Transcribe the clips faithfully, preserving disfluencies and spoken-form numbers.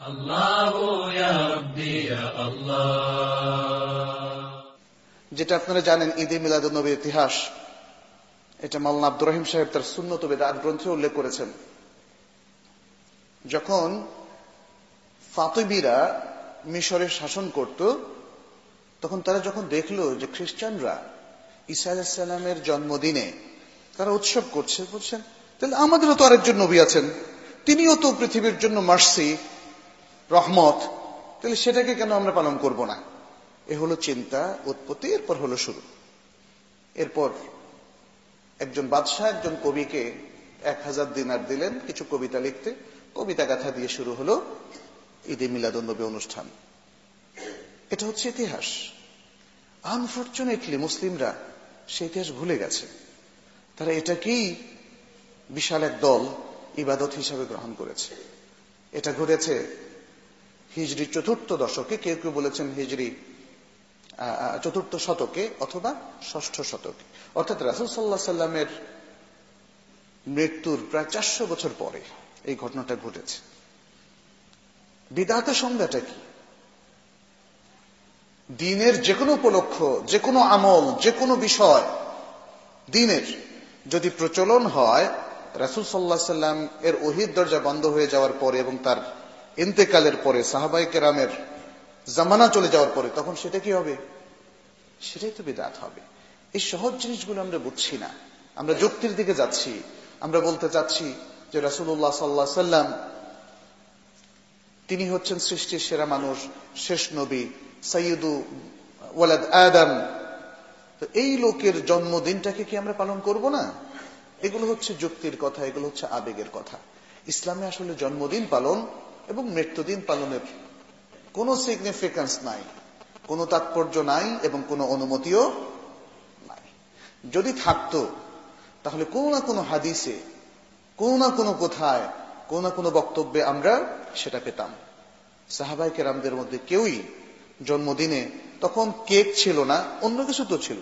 আল্লাহু ইয়া রাব্বি ইয়া আল্লাহ। যেটা আপনারা জানেন, ঈদে মিলাদুন নবীর ইতিহাস, এটা মাওলানা আব্দুর রহিম সাহেব তার সুন্নত ও বিদআত গ্রন্থে উল্লেখ করেছেন। যখন ফাতিমিরা মিশরে শাসন করত, তখন তারা যখন দেখল যে খ্রিস্টানরা ঈসা আলাইহিস সালামের জন্মদিনে তারা উৎসব করছে, বলছেন তাহলে আমাদেরও তো আরেকজন নবী আছেন, তিনিও তো পৃথিবীর জন্য মার্সি, রহমত, তাহলে সেটাকে কেন আমরা পালন করব না? এ হলো চিন্তা, উৎপত্তি, এরপর হলো শুরু। এরপর একজন বাদশাহ একজন কবিকে এক হাজার দিনার দিলেন কিছু কবিতা লিখতে। কবিতা গাথা দিয়ে শুরু হলো ঈদে মিলাদুন নবী অনুষ্ঠান। এটা হচ্ছে ইতিহাস। আনফরচুনেটলি মুসলিমরা সেই ইতিহাস ভুলে গেছে। তারা এটাকেই বিশাল এক দল ইবাদত হিসাবে গ্রহণ করেছে। এটা ঘটেছে হিজরি চতুর্থ দশকে, কেউ কেউ বলেছেন হিজরি চতুর্থ শতকে অথবা ষষ্ঠ শতকে, অর্থাৎ রাসূল সাল্লাল্লাহু আলাইহি সাল্লামের মৃত্যুর প্রায় চারশো বছর পরে এই ঘটনাটা ঘটেছে। বিদআতের সংজ্ঞাটা কি? দ্বীনের যে কোনো উপলক্ষ, যে কোনো আমল, যে কোনো বিষয় দ্বীনের যদি প্রচলন হয় রাসূল সাল্লাল্লাহু আলাইহি সাল্লাম এর ওহীর দরজা বন্ধ হয়ে যাওয়ার পরে এবং তার ইন্তেকালের পরে, সাহাবায়ে কেরামের জামানা চলে যাওয়ার পরে, তখন সেটা কি হবে? সেটাই তো বিদআত হবে। এই সহজ জিনিসগুলো আমরা বুঝছি না, আমরা যুক্তির দিকে যাচ্ছি। আমরা বলতে চাচ্ছি যে রাসূলুল্লাহ সাল্লাল্লাহু আলাইহি সাল্লাম তিনি হচ্ছেন সৃষ্টির সেরা মানুষ, শেষ নবী, সাইয়্যিদু ওয়ালাদ আদম। তো এই লোকের জন্মদিনটাকে কি আমরা পালন করব না? এগুলো হচ্ছে যুক্তির কথা, এগুলো হচ্ছে আবেগের কথা। ইসলামে আসলে জন্মদিন পালন এবং মৃত্যুদিন পালনের কোনো সিগনিফিকেন্স নাই, কোনো তাৎপর্য নাই এবং কোনো অনুমতিও নাই। যদি থাকতো তাহলে কোনো না কোনো হাদিসে, কোনো না কোনো কোথায়, কোনো না কোনো বক্তব্যে আমরা সেটা পেতাম। সাহাবায়ে কেরামদের মধ্যে কেউই জন্মদিনে, তখন কেক ছিল না, অন্য কিছু তো ছিল,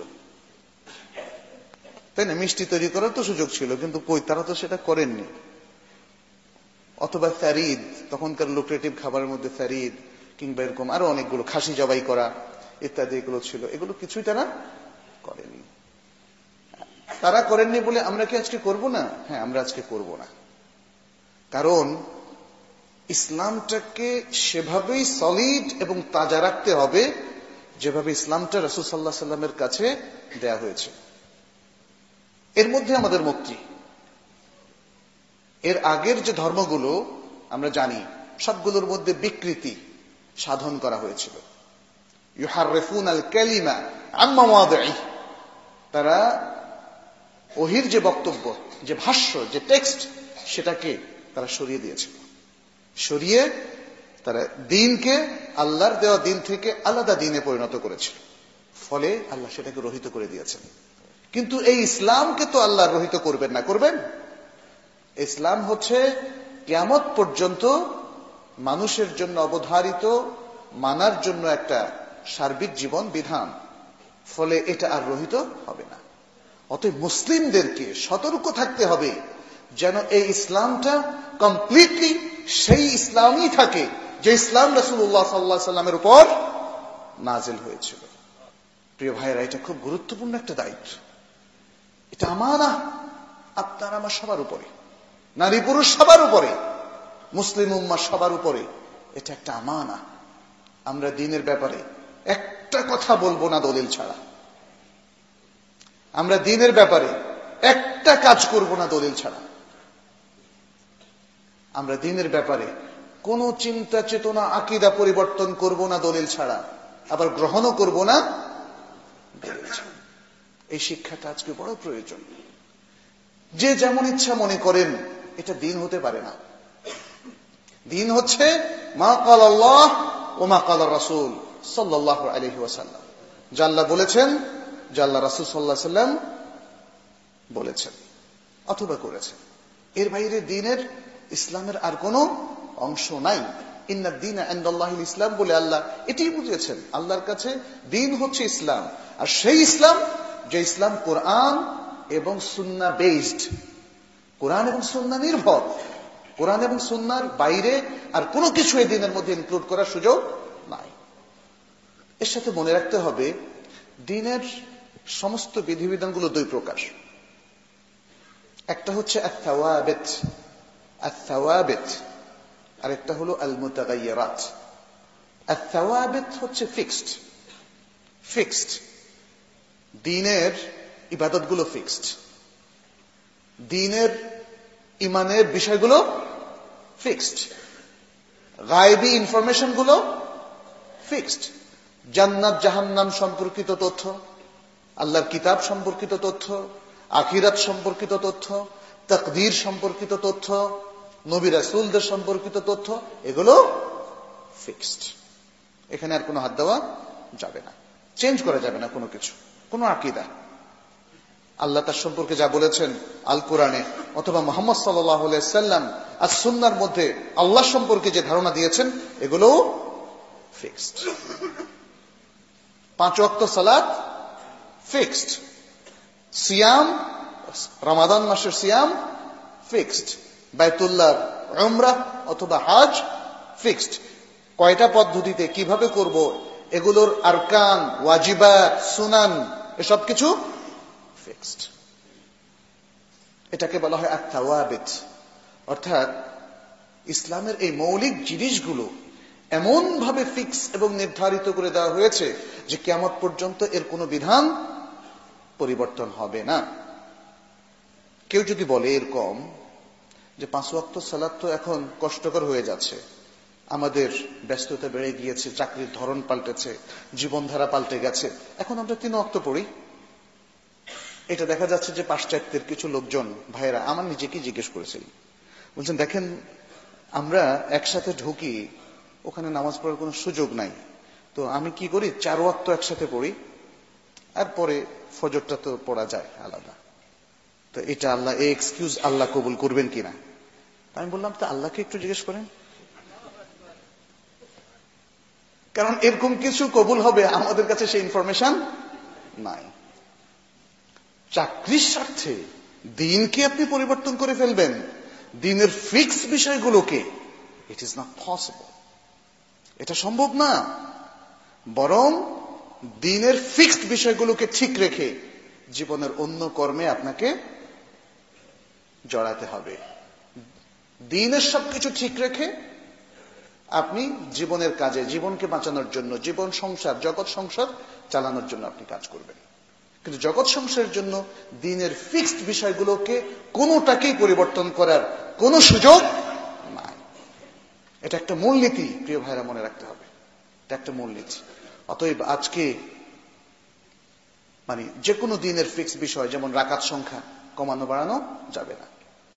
তাই না? মিষ্টি তৈরি করার তো সুযোগ ছিল, কিন্তু কই, তারা তো সেটা করেননি। অথবা ফ্যারিদ, তখনকার লুক্রেটিভ খাবারের মধ্যে ফ্যারিদ কিংবা এরকম আরো অনেকগুলো, খাসি জবাই করা ইত্যাদি এগুলো ছিল, এগুলো কিছুই তারা করেনি। তারা করেননি বলে আমরা কি আজকে করব না? হ্যাঁ, আমরা আজকে করব না, কারণ ইসলামটাকে সেভাবেই সলিড এবং তাজা রাখতে হবে যেভাবে ইসলামটা রাসূল সাল্লাল্লাহু আলাইহি সাল্লামের কাছে দেয়া হয়েছে। এর মধ্যে আমাদের মুক্তি। এর আগের যে ধর্মগুলো আমরা জানি, সবগুলোর মধ্যে বিকৃতি সাধন করা হয়েছিল। ইউহাররিফুনাল কালিমা আন মাওয়াদিহি, তারা ওহীর যে বক্তব্য, যে ভাষ্য, যে টেক্সট, সেটাকে তারা সরিয়ে দিয়েছিল। সরিয়ে তারা দ্বীনকে, আল্লাহর দেওয়া দ্বীন থেকে আলাদা দ্বীনে পরিণত করেছিল। ফলে আল্লাহ সেটাকে রহিত করে দিয়েছেন। কিন্তু এই ইসলামকে তো আল্লাহ রহিত করবেন না, করবেন? ইসলাম হচ্ছে কিয়ামত পর্যন্ত মানুষের জন্য অবধারিত, মানার জন্য একটা সার্বিক জীবন বিধান। ফলে এটা আর রহিত হবে না। অতএব মুসলিমদেরকে সতর্ক থাকতে হবে যেন এই ইসলামটা কমপ্লিটলি সেই ইসলামই থাকে যে ইসলাম রাসূলুল্লাহ সাল্লাল্লাহু আলাইহি সাল্লামের উপর নাজিল হয়েছিল। প্রিয় ভাইয়েরা, এটা খুব গুরুত্বপূর্ণ একটা দায়িত্ব, এটা আমানাহ আপনার আমার সবার উপরে, নারী পুরুষ সবার উপরে, মুসলিম উম্মাহ সবার উপরে। এটা একটা আমানাহ। আমরা দ্বীনের ব্যাপারে একটা কথা বলবো না দলিল ছাড়া। আমরা দ্বীনের ব্যাপারে একটা কাজ করব না দলিল ছাড়া। আমরা দ্বীনের ব্যাপারে কোনো চিন্তা চেতনা আকীদা পরিবর্তন করব না দলিল ছাড়া, আবার গ্রহণও করব না দলিল ছাড়া। এই শিক্ষাটা আজকে বড় প্রয়োজন। যে যেমন ইচ্ছা মনে করেন, এটা দ্বীন হতে পারে না। দ্বীন হচ্ছে মা ক্বাল আল্লাহ ওয়া মা ক্বাল রাসূল সাল্লাল্লাহু আলাইহি ওয়াসাল্লাম। যা আল্লাহ বলেছেন, যা আল্লাহ রাসূল সাল্লাল্লাহু আলাইহি ওয়াসাল্লাম বলেছেন অথবা করেছেন, এর বাইরে দ্বীনের, ইসলামের আর কোনো অংশ নাই। ইন্নাদ দীনা ইনদাল্লাহিল ইসলাম বলে আল্লাহ এটাই বুঝিয়েছেন। আল্লাহর কাছে দ্বীন হচ্ছে ইসলাম, আর সেই ইসলাম যে ইসলাম কোরআন এবং সুন্নাহ বেসড, কোরআন এবং সুন্নাহ নির্ভর। কোরআন এবং সুন্নাহর বাইরে আর কোনো কিছু এই দিনের মধ্যে ইনক্লুড করার সুযোগ নাই। এর সাথে মনে রাখতে হবে দ্বীনের সমস্ত বিধিবিধানগুলো দুই প্রকার। একটা হচ্ছে আত-তাওয়াবিত, আত-তাওয়াবিত, আর একটা হলো আল-মুতাগায়্যিরাত। আত-তাওয়াবিত হচ্ছে ফিক্সড, ফিক্সড দ্বীনের ইবাদতগুলো ফিক্সড, দ্বীনের ইমানের বিষয়গুলো ফিক্সড, গায়বী ইনফরমেশন গুলো ফিক্সড, জান্নাত জাহান্নাম সম্পর্কিত তথ্য, আল্লাহর কিতাব সম্পর্কিত তথ্য, আখিরাত সম্পর্কিত তথ্য, তাকদীর সম্পর্কিত তথ্য, নবী রাসূলদের সম্পর্কিত তথ্য, এগুলো ফিক্সড। এখানে আর কোনো হাত দেওয়া যাবে না, চেঞ্জ করা যাবে না কোনো কিছু, কোনো আকীদা। আল্লাহ তার সম্পর্কে যা বলেছেন আল কোরআনে অথবা মুহাম্মদ সাল্লাল্লাহু আলাইহি সাল্লাম আর সুন্নাহর মধ্যে আল্লাহ সম্পর্কে যে ধারণা দিয়েছেন এগুলো ফিক্সড। পাঁচ ওয়াক্ত সালাত ফিক্সড, সিয়াম রমাদান মাসের সিয়াম ফিক্সড, বাইতুল্লাহর উমরাহ অথবা হজ ফিক্সড, কয়টা পদ্ধতিতে কিভাবে করব এগুলোর আরকান ওয়াজিবাত সুনান এসব কিছু ফিক্সড। এটাকে বলা হয় আত-তাওয়াবিত, অর্থাৎ ইসলামের এই মৌলিক জিনিসগুলো এমন ভাবে ফিক্স এবং নির্ধারিত করে দেওয়া হয়েছে যে কিয়ামত পর্যন্ত এর কোনো বিধান পরিবর্তন হবে না। কেউ যদি বলে এরকম যে পাঁচ ওয়াক্ত সালাত তো এখন কষ্টকর হয়ে যাচ্ছে, আমাদের ব্যস্ততা বেড়ে গিয়েছে, চাকরির ধরন পাল্টেছে, জীবনধারা পাল্টে গেছে, এখন আমরা তিন ওয়াক্ত পড়ি। এটা দেখা যাচ্ছে যে পাশ্চাত্যের কিছু লোকজন ভাইয়েরা আমার নিজেকে জিজ্ঞেস করেছিল, বলছেন দেখেন আমরা একসাথে ঢুকি, ওখানে নামাজ পড়ার কোনো সুযোগ নাই, তো আমি কি করি চার ওয়াক্ত একসাথে পড়ি, আর পরে ফজরটা তো পড়া যায় আলাদা। তো এটা আল্লাহ এই এক্সকিউজ আল্লাহ কবুল করবেন কিনা? আমি বললাম তো আল্লাহকে একটু জিজ্ঞেস করেন, কারণ এরকম কিছু কবুল হবে আমাদের কাছে সেই ইনফরমেশন নাই। চাকরির স্বার্থে দ্বীনকে আপনি পরিবর্তন করে ফেলবেন, দ্বীনের ফিক্স বিষয়গুলোকে, ইট ইজ নট পসিবল, এটা সম্ভব না। বরং দ্বীনের ফিক্সড বিষয়গুলোকে ঠিক রেখে জীবনের অন্য কর্মে আপনাকে জড়াতে হবে। দ্বীনের সবকিছু ঠিক রেখে আপনি জীবনের কাজে, জীবনকে বাঁচানোর জন্য, জীবন সংসার জগৎ সংসার চালানোর জন্য আপনি কাজ করবেন। কিন্তু জগৎ সংসারের জন্য দ্বীনের ফিক্সড বিষয়গুলোকে কোনোটাকেই পরিবর্তন করার কোনো সুযোগ নাই। এটা একটা মূলনীতি, প্রিয় ভাইরা মনে রাখতে হবে, এটা একটা মূলনীতি। অতএব আজকে মানে যে কোনো দ্বীনের ফিক্সড বিষয় যেমন রাকাত সংখ্যা কমানো বাড়ানো যাবে না।